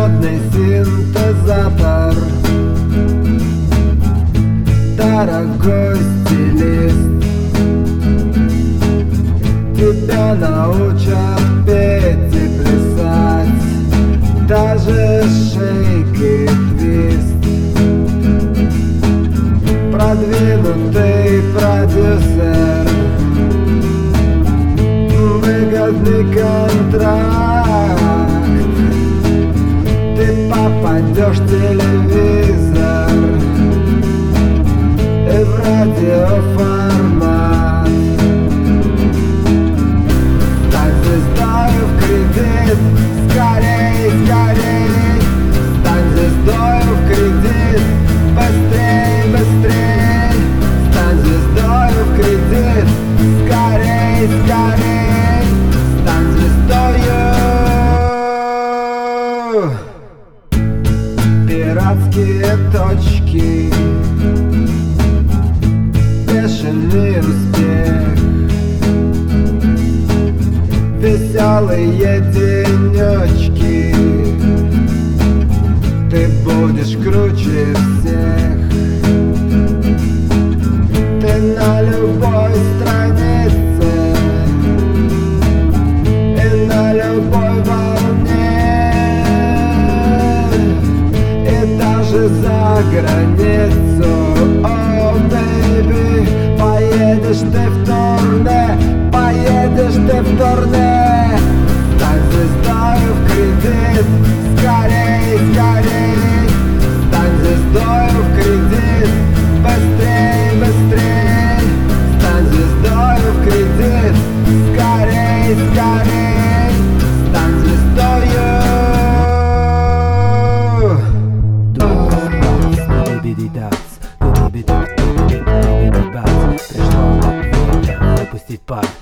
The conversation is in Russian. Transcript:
модный синтезатор, дорогой стилист. Тебя научат петь и плясать, даже шейк и твист. Продвинутый продюсер, выгодный контракт. Ты попадешь в телевизор и в радиоформат. Стань звездою в кредит, скорей, скорей. Стань звездою в кредит, быстрей, быстрей. Стань звездою в кредит, скорей, скорей. Стань звездою. Пиратские точки, бешеный успех, веселые денечки. Ты будешь круче всех. Ты на любой странице и на любой волне, и даже за границу. О, бэйби, поедешь ты в турне, поедешь ты в турне. Стань звездою в кредит, скорей, скорей. Стань звездою в кредит, быстрей, быстрей. Стань звездою в кредит, скорей, скорей. Стань звездою. Пришло время запустить пар.